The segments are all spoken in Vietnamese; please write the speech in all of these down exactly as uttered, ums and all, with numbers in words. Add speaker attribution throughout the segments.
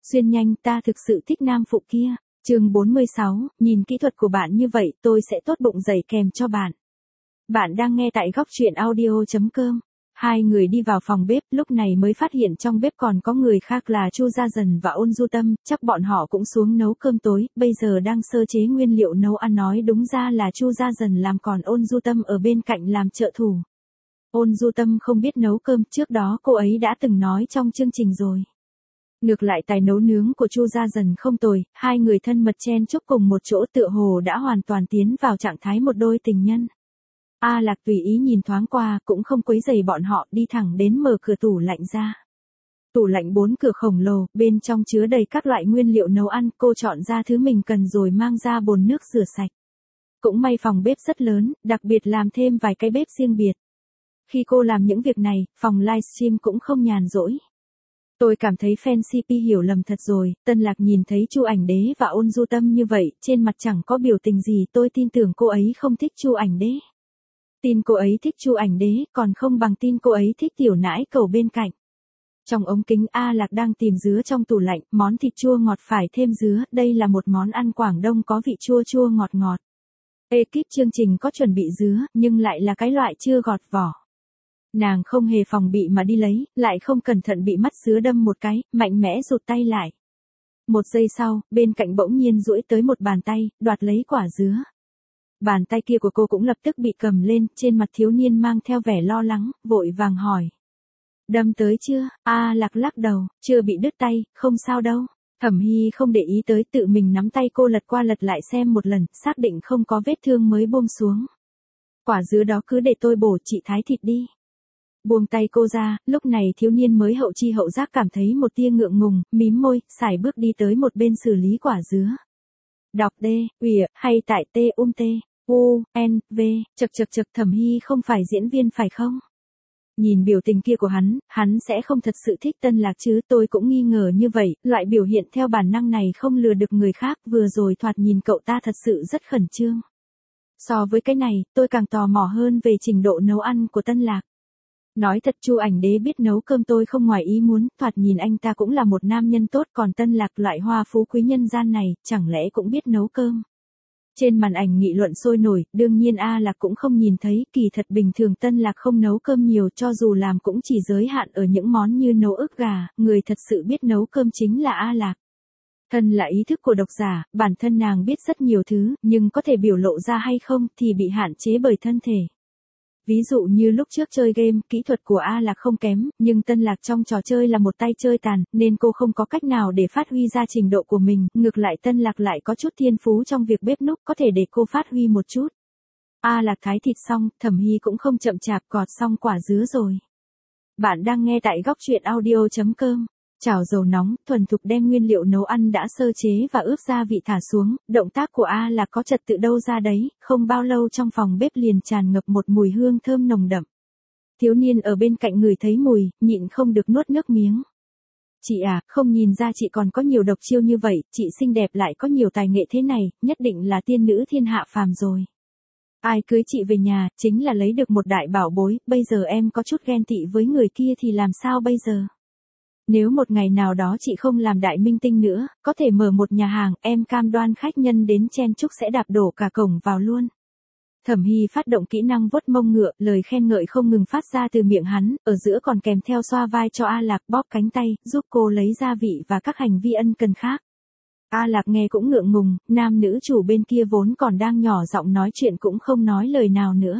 Speaker 1: Xuyên nhanh, ta thực sự thích nam phụ kia. Chương bốn mươi sáu, nhìn kỹ thuật của bạn như vậy, tôi sẽ tốt bụng dày kèm cho bạn. Bạn đang nghe tại góc truyện audio chấm com. Hai người đi vào phòng bếp, lúc này mới phát hiện trong bếp còn có người khác là Chu Gia Dần và Ôn Du Tâm, chắc bọn họ cũng xuống nấu cơm tối, bây giờ đang sơ chế nguyên liệu nấu ăn, nói đúng ra là Chu Gia Dần làm còn Ôn Du Tâm ở bên cạnh làm trợ thủ. Ôn Du Tâm không biết nấu cơm, trước đó cô ấy đã từng nói trong chương trình rồi. Ngược lại tài nấu nướng của Chu Gia Dần không tồi, hai người thân mật chen chúc cùng một chỗ tựa hồ đã hoàn toàn tiến vào trạng thái một đôi tình nhân. A Lạc tùy ý nhìn thoáng qua, cũng không quấy rầy bọn họ, đi thẳng đến mở cửa tủ lạnh ra. Tủ lạnh bốn cửa khổng lồ, bên trong chứa đầy các loại nguyên liệu nấu ăn, cô chọn ra thứ mình cần rồi mang ra bồn nước rửa sạch. Cũng may phòng bếp rất lớn, đặc biệt làm thêm vài cái bếp riêng biệt. Khi cô làm những việc này, phòng livestream cũng không nhàn rỗi. Tôi cảm thấy fan xê pê hiểu lầm thật rồi, Tân Lạc nhìn thấy Chu Ảnh Đế và Ôn Du Tâm như vậy, trên mặt chẳng có biểu tình gì, tôi tin tưởng cô ấy không thích Chu Ảnh Đế. Tin cô ấy thích Chu Ảnh Đế, còn không bằng tin cô ấy thích tiểu nãi cầu bên cạnh. Trong ống kính A Lạc đang tìm dứa trong tủ lạnh, món thịt chua ngọt phải thêm dứa, đây là một món ăn Quảng Đông có vị chua chua ngọt ngọt. Ekip chương trình có chuẩn bị dứa, nhưng lại là cái loại chưa gọt vỏ. Nàng không hề phòng bị mà đi lấy, lại không cẩn thận bị mắt dứa đâm một cái, mạnh mẽ rụt tay lại. Một giây sau, bên cạnh bỗng nhiên duỗi tới một bàn tay, đoạt lấy quả dứa. Bàn tay kia của cô cũng lập tức bị cầm lên, trên mặt thiếu niên mang theo vẻ lo lắng, vội vàng hỏi. Đâm tới chưa? A Lạc lắc đầu, chưa bị đứt tay, không sao đâu. Thẩm Hy không để ý tới, tự mình nắm tay cô lật qua lật lại xem một lần, xác định không có vết thương mới buông xuống. Quả dứa đó cứ để tôi bổ, chị thái thịt đi. Buông tay cô ra, lúc này thiếu niên mới hậu chi hậu giác cảm thấy một tia ngượng ngùng, mím môi, sải bước đi tới một bên xử lý quả dứa. Đọc D, ủy, hay tại T um T, U, N, V, chật chật chật. Thẩm Hy không phải diễn viên phải không? Nhìn biểu tình kia của hắn, hắn sẽ không thật sự thích Tân Lạc chứ, tôi cũng nghi ngờ như vậy, loại biểu hiện theo bản năng này không lừa được người khác, vừa rồi thoạt nhìn cậu ta thật sự rất khẩn trương. So với cái này, tôi càng tò mò hơn về trình độ nấu ăn của Tân Lạc. Nói thật, Chu Ảnh Đế biết nấu cơm tôi không ngoài ý muốn, thoạt nhìn anh ta cũng là một nam nhân tốt, còn Tân Lạc loại hoa phú quý nhân gian này, chẳng lẽ cũng biết nấu cơm. Trên màn ảnh nghị luận sôi nổi, đương nhiên A Lạc cũng không nhìn thấy, kỳ thật bình thường Tân Lạc không nấu cơm nhiều, cho dù làm cũng chỉ giới hạn ở những món như nấu ức gà, người thật sự biết nấu cơm chính là A Lạc. Thân là ý thức của độc giả, bản thân nàng biết rất nhiều thứ, nhưng có thể biểu lộ ra hay không thì bị hạn chế bởi thân thể. Ví dụ như lúc trước chơi game, kỹ thuật của A Lạc không kém, nhưng Tân Lạc trong trò chơi là một tay chơi tàn, nên cô không có cách nào để phát huy ra trình độ của mình, ngược lại Tân Lạc lại có chút thiên phú trong việc bếp núc, có thể để cô phát huy một chút. A Lạc thái thịt xong, Thẩm Hy cũng không chậm chạp gọt xong quả dứa rồi. Bạn đang nghe tại góc truyện audio chấm com. Chảo dầu nóng, thuần thục đem nguyên liệu nấu ăn đã sơ chế và ướp gia vị thả xuống, động tác của A Lạc có trật tự đâu ra đấy, không bao lâu trong phòng bếp liền tràn ngập một mùi hương thơm nồng đậm. Thiếu niên ở bên cạnh người thấy mùi, nhịn không được nuốt nước miếng. Chị à, không nhìn ra chị còn có nhiều độc chiêu như vậy, chị xinh đẹp lại có nhiều tài nghệ thế này, nhất định là tiên nữ thiên hạ phàm rồi. Ai cưới chị về nhà, chính là lấy được một đại bảo bối, bây giờ em có chút ghen tị với người kia thì làm sao bây giờ? Nếu một ngày nào đó chị không làm đại minh tinh nữa, có thể mở một nhà hàng, em cam đoan khách nhân đến chen chúc sẽ đạp đổ cả cổng vào luôn. Thẩm Hy phát động kỹ năng vuốt mông ngựa, lời khen ngợi không ngừng phát ra từ miệng hắn, ở giữa còn kèm theo xoa vai cho A Lạc, bóp cánh tay, giúp cô lấy gia vị và các hành vi ân cần khác. A Lạc nghe cũng ngượng ngùng, nam nữ chủ bên kia vốn còn đang nhỏ giọng nói chuyện cũng không nói lời nào nữa.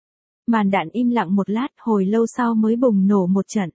Speaker 1: Màn đạn im lặng một lát, hồi lâu sau mới bùng nổ một trận.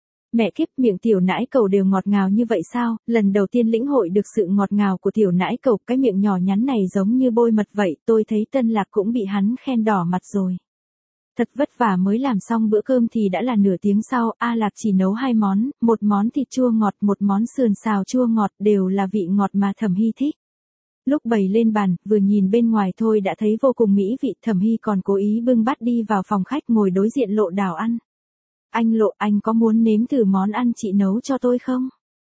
Speaker 1: Mẹ kiếp, miệng tiểu nãi cầu đều ngọt ngào như vậy sao? Lần đầu tiên lĩnh hội được sự ngọt ngào của tiểu nãi cầu, cái miệng nhỏ nhắn này giống như bôi mật vậy, tôi thấy Tân Lạc cũng bị hắn khen đỏ mặt rồi. Thật vất vả mới làm xong bữa cơm thì đã là nửa tiếng sau, A Lạc chỉ nấu hai món, một món thịt chua ngọt, một món sườn xào chua ngọt, đều là vị ngọt mà Thẩm Hy thích. Lúc bày lên bàn, vừa nhìn bên ngoài thôi đã thấy vô cùng mỹ vị, Thẩm Hy còn cố ý bưng bát đi vào phòng khách ngồi đối diện Lộ Đào ăn. Anh Lộ, anh có muốn nếm thử món ăn chị nấu cho tôi không?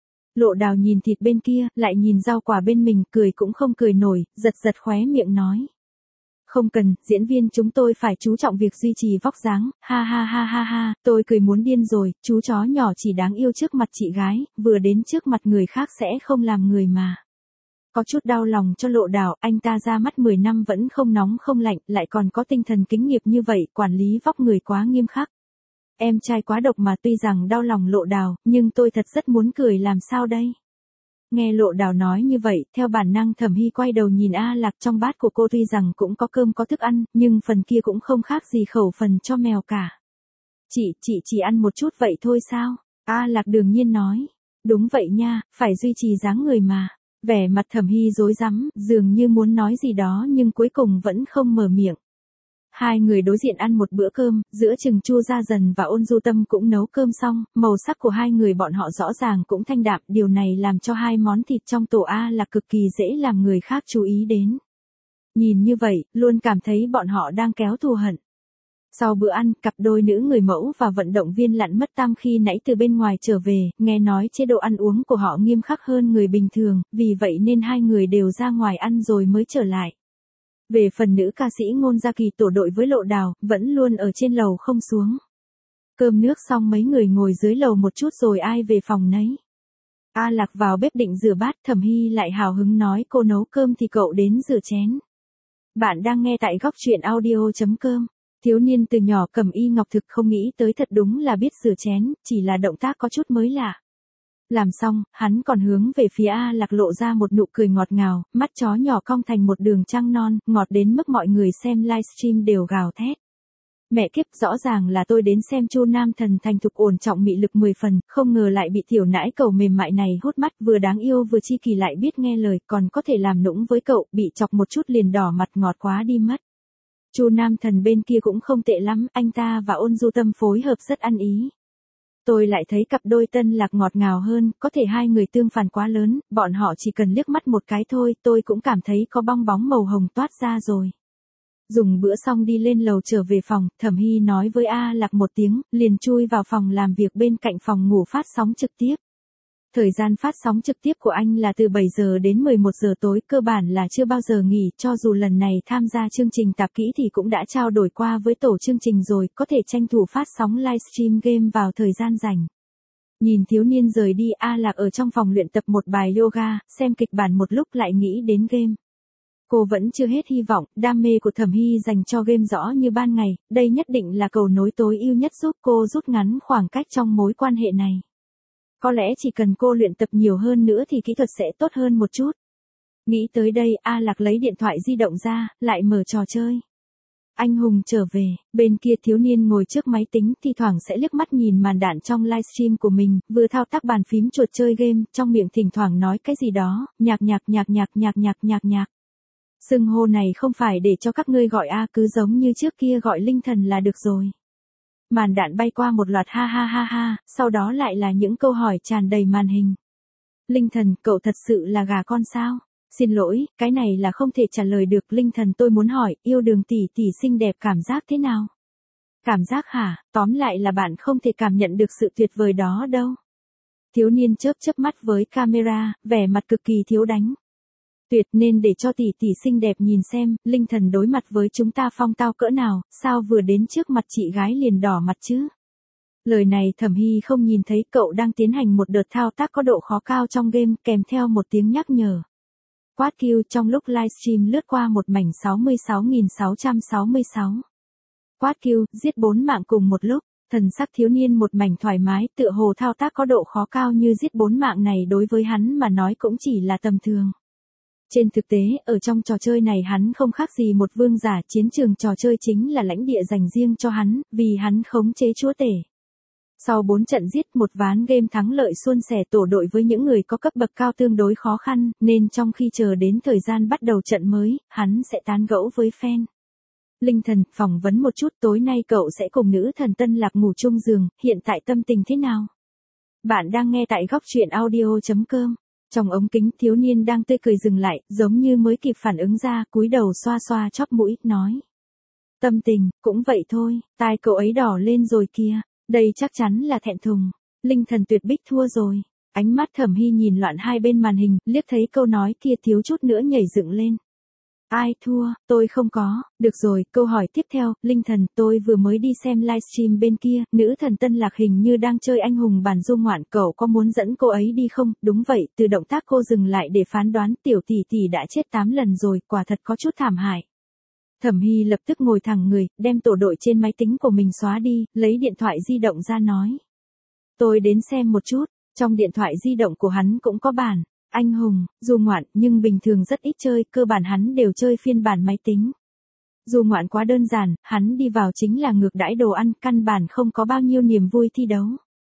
Speaker 1: Lộ Đào nhìn thịt bên kia, lại nhìn rau quả bên mình, cười cũng không cười nổi, giật giật khóe miệng nói. Không cần, diễn viên chúng tôi phải chú trọng việc duy trì vóc dáng, ha ha ha ha ha, tôi cười muốn điên rồi, chú chó nhỏ chỉ đáng yêu trước mặt chị gái, vừa đến trước mặt người khác sẽ không làm người mà. Có chút đau lòng cho Lộ Đào, anh ta ra mắt mười năm vẫn không nóng không lạnh, lại còn có tinh thần kính nghiệp như vậy, quản lý vóc người quá nghiêm khắc. Em trai quá độc mà, tuy rằng đau lòng Lộ Đào, nhưng tôi thật rất muốn cười, làm sao đây? Nghe Lộ Đào nói như vậy, theo bản năng Thẩm Hy quay đầu nhìn A Lạc, trong bát của cô tuy rằng cũng có cơm có thức ăn, nhưng phần kia cũng không khác gì khẩu phần cho mèo cả. Chị, chị chỉ ăn một chút vậy thôi sao? A Lạc đương nhiên nói. Đúng vậy nha, phải duy trì dáng người mà. Vẻ mặt Thẩm Hy rối rắm, dường như muốn nói gì đó nhưng cuối cùng vẫn không mở miệng. Hai người đối diện ăn một bữa cơm, giữa chừng Chu Gia Dần và Ôn Du Tâm cũng nấu cơm xong, màu sắc của hai người bọn họ rõ ràng cũng thanh đạm, điều này làm cho hai món thịt trong tổ A là cực kỳ dễ làm người khác chú ý đến. Nhìn như vậy, luôn cảm thấy bọn họ đang kéo thù hận. Sau bữa ăn, cặp đôi nữ người mẫu và vận động viên lặn mất tam khi nãy từ bên ngoài trở về, nghe nói chế độ ăn uống của họ nghiêm khắc hơn người bình thường, vì vậy nên hai người đều ra ngoài ăn rồi mới trở lại. Về phần nữ ca sĩ Ngôn Gia Kỳ tổ đội với Lộ Đào, vẫn luôn ở trên lầu không xuống. Cơm nước xong mấy người ngồi dưới lầu một chút rồi ai về phòng nấy. A Lạc vào bếp định rửa bát, Thẩm Hy lại hào hứng nói cô nấu cơm thì cậu đến rửa chén. Bạn đang nghe tại góc truyện audio chấm com. Thiếu niên từ nhỏ cầm y ngọc thực không nghĩ tới thật đúng là biết rửa chén, chỉ là động tác có chút mới lạ. Làm xong, hắn còn hướng về phía A Lạc lộ ra một nụ cười ngọt ngào, mắt chó nhỏ cong thành một đường trăng non, ngọt đến mức mọi người xem livestream đều gào thét. Mẹ kiếp, rõ ràng là tôi đến xem Chu Nam Thần thành thục ổn trọng mị lực mười phần, không ngờ lại bị tiểu nãi cầu mềm mại này hút mắt, vừa đáng yêu vừa chi kỳ lại biết nghe lời, còn có thể làm nũng với cậu, bị chọc một chút liền đỏ mặt ngọt quá đi mất. Chu Nam Thần bên kia cũng không tệ lắm, anh ta và Ôn Du Tâm phối hợp rất ăn ý. Tôi lại thấy cặp đôi Tân Lạc ngọt ngào hơn, có thể hai người tương phản quá lớn, bọn họ chỉ cần liếc mắt một cái thôi, tôi cũng cảm thấy có bong bóng màu hồng toát ra rồi. Dùng bữa xong đi lên lầu trở về phòng, Thẩm Hy nói với A Lạc một tiếng, liền chui vào phòng làm việc bên cạnh phòng ngủ phát sóng trực tiếp. Thời gian phát sóng trực tiếp của anh là từ bảy giờ đến mười một giờ tối, cơ bản là chưa bao giờ nghỉ, cho dù lần này tham gia chương trình tạp kỹ thì cũng đã trao đổi qua với tổ chương trình rồi, có thể tranh thủ phát sóng livestream game vào thời gian rảnh. Nhìn thiếu niên rời đi, A Lạc ở trong phòng luyện tập một bài yoga, xem kịch bản một lúc lại nghĩ đến game. Cô vẫn chưa hết hy vọng, đam mê của Thẩm Hy dành cho game rõ như ban ngày, đây nhất định là cầu nối tối ưu nhất giúp cô rút ngắn khoảng cách trong mối quan hệ này. Có lẽ chỉ cần cô luyện tập nhiều hơn nữa thì kỹ thuật sẽ tốt hơn một chút. Nghĩ tới đây, A Lạc lấy điện thoại di động ra, lại mở trò chơi. Anh hùng trở về, bên kia thiếu niên ngồi trước máy tính, thi thoảng sẽ liếc mắt nhìn màn đạn trong livestream của mình, vừa thao tác bàn phím chuột chơi game, trong miệng thỉnh thoảng nói cái gì đó, nhạc nhạc nhạc nhạc nhạc nhạc nhạc nhạc. Xưng hô này không phải để cho các ngươi gọi A, cứ giống như trước kia gọi Linh Thần là được rồi. Màn đạn bay qua một loạt ha ha ha ha, sau đó lại là những câu hỏi tràn đầy màn hình. Linh Thần, cậu thật sự là gà con sao? Xin lỗi, cái này là không thể trả lời được. Linh Thần, tôi muốn hỏi, yêu Đường tỷ tỷ xinh đẹp cảm giác thế nào? Cảm giác hả? Tóm lại là bạn không thể cảm nhận được sự tuyệt vời đó đâu. Thiếu niên chớp chớp mắt với camera, vẻ mặt cực kỳ thiếu đánh. Tuyệt, nên để cho tỷ tỷ xinh đẹp nhìn xem, Linh Thần đối mặt với chúng ta phong tao cỡ nào, sao vừa đến trước mặt chị gái liền đỏ mặt chứ? Lời này Thẩm Hy không nhìn thấy, cậu đang tiến hành một đợt thao tác có độ khó cao trong game, kèm theo một tiếng nhắc nhở. Quát kêu trong lúc livestream lướt qua một mảnh sáu mươi sáu nghìn sáu trăm sáu mươi sáu. Quát kêu, giết bốn mạng cùng một lúc, thần sắc thiếu niên một mảnh thoải mái, tựa hồ thao tác có độ khó cao như giết bốn mạng này đối với hắn mà nói cũng chỉ là tầm thường. Trên thực tế, ở trong trò chơi này hắn không khác gì một vương giả, chiến trường trò chơi chính là lãnh địa dành riêng cho hắn, vì hắn khống chế chúa tể. Sau bốn trận giết, một ván game thắng lợi suôn sẻ, tổ đội với những người có cấp bậc cao tương đối khó khăn, nên trong khi chờ đến thời gian bắt đầu trận mới, hắn sẽ tán gẫu với fan. Linh Thần, phỏng vấn một chút, tối nay cậu sẽ cùng nữ thần Tân Lạc ngủ chung giường, hiện tại tâm tình thế nào? Bạn đang nghe tại góc truyện audio chấm com. Trong ống kính, thiếu niên đang tươi cười dừng lại, giống như mới kịp phản ứng ra, cúi đầu xoa xoa chóp mũi, nói. Tâm tình, cũng vậy thôi, tai cậu ấy đỏ lên rồi kìa, đây chắc chắn là thẹn thùng. Linh Thần tuyệt bích thua rồi. Ánh mắt Thẩm Hy nhìn loạn hai bên màn hình, liếc thấy câu nói kia thiếu chút nữa nhảy dựng lên. Ai thua, tôi không có, được rồi, câu hỏi tiếp theo, Linh Thần, tôi vừa mới đi xem livestream bên kia, nữ thần Tân Lạc hình như đang chơi anh hùng bàn du ngoạn, cậu có muốn dẫn cô ấy đi không? Đúng vậy, từ động tác cô dừng lại để phán đoán, tiểu tỷ tỷ đã chết tám lần rồi, quả thật có chút thảm hại. Thẩm Hy lập tức ngồi thẳng người, đem tổ đội trên máy tính của mình xóa đi, lấy điện thoại di động ra nói. Tôi đến xem một chút, trong điện thoại di động của hắn cũng có bản anh hùng, du ngoạn, nhưng bình thường rất ít chơi, cơ bản hắn đều chơi phiên bản máy tính. Du ngoạn quá đơn giản, hắn đi vào chính là ngược đãi đồ ăn, căn bản không có bao nhiêu niềm vui thi đấu.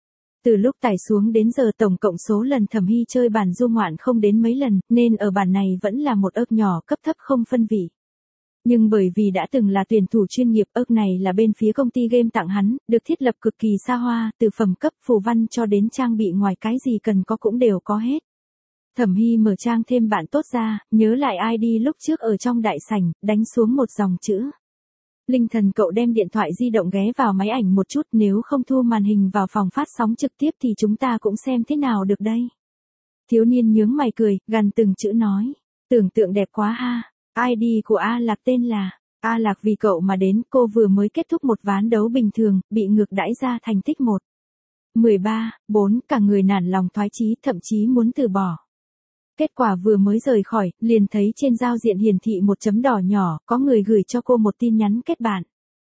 Speaker 1: Từ lúc tải xuống đến giờ tổng cộng số lần Thẩm Hy chơi bản du ngoạn không đến mấy lần, nên ở bản này vẫn là một ớt nhỏ cấp thấp không phân vị. Nhưng bởi vì đã từng là tuyển thủ chuyên nghiệp, ớt này là bên phía công ty game tặng hắn, được thiết lập cực kỳ xa hoa, từ phẩm cấp phù văn cho đến trang bị ngoài cái gì cần có cũng đều có hết. Thẩm Hy mở trang thêm bạn tốt ra, nhớ lại i đê lúc trước ở trong đại sảnh, đánh xuống một dòng chữ. Linh Thần, cậu đem điện thoại di động ghé vào máy ảnh một chút, nếu không thu màn hình vào phòng phát sóng trực tiếp thì chúng ta cũng xem thế nào được đây. Thiếu niên nhướng mày cười, gằn từng chữ nói. Tưởng tượng đẹp quá ha. i đê của A Lạc tên là A Lạc, vì cậu mà đến, cô vừa mới kết thúc một ván đấu bình thường, bị ngược đãi ra thành tích một. mười ba, bốn, cả người nản lòng thoái chí, thậm chí muốn từ bỏ. Kết quả vừa mới rời khỏi, liền thấy trên giao diện hiển thị một chấm đỏ nhỏ, có người gửi cho cô một tin nhắn kết bạn.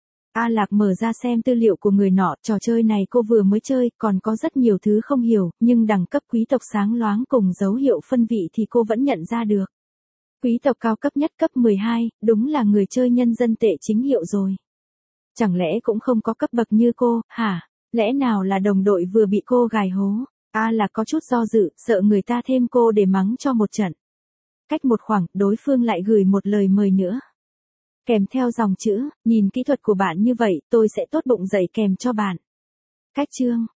Speaker 1: A Lạc mở ra xem tư liệu của người nọ, trò chơi này cô vừa mới chơi, còn có rất nhiều thứ không hiểu, nhưng đẳng cấp quý tộc sáng loáng cùng dấu hiệu phân vị thì cô vẫn nhận ra được. Quý tộc cao cấp nhất cấp mười hai, đúng là người chơi nhân dân tệ chính hiệu rồi. Chẳng lẽ cũng không có cấp bậc như cô, hả? Lẽ nào là đồng đội vừa bị cô gài hố? A Lạc có chút do dự, sợ người ta thêm cô để mắng cho một trận. Cách một khoảng, đối phương lại gửi một lời mời nữa. Kèm theo dòng chữ, nhìn kỹ thuật của bạn như vậy, tôi sẽ tốt bụng dạy kèm cho bạn. Cách chương.